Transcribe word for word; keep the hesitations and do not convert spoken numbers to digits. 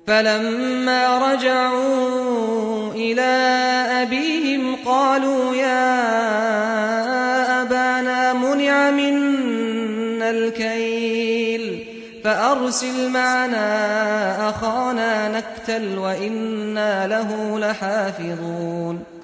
فلما رجعوا إلى أبيهم قالوا يا أبانا منع منا الكيل فأرسل معنا أخانا نكتل وإنا له لحافظون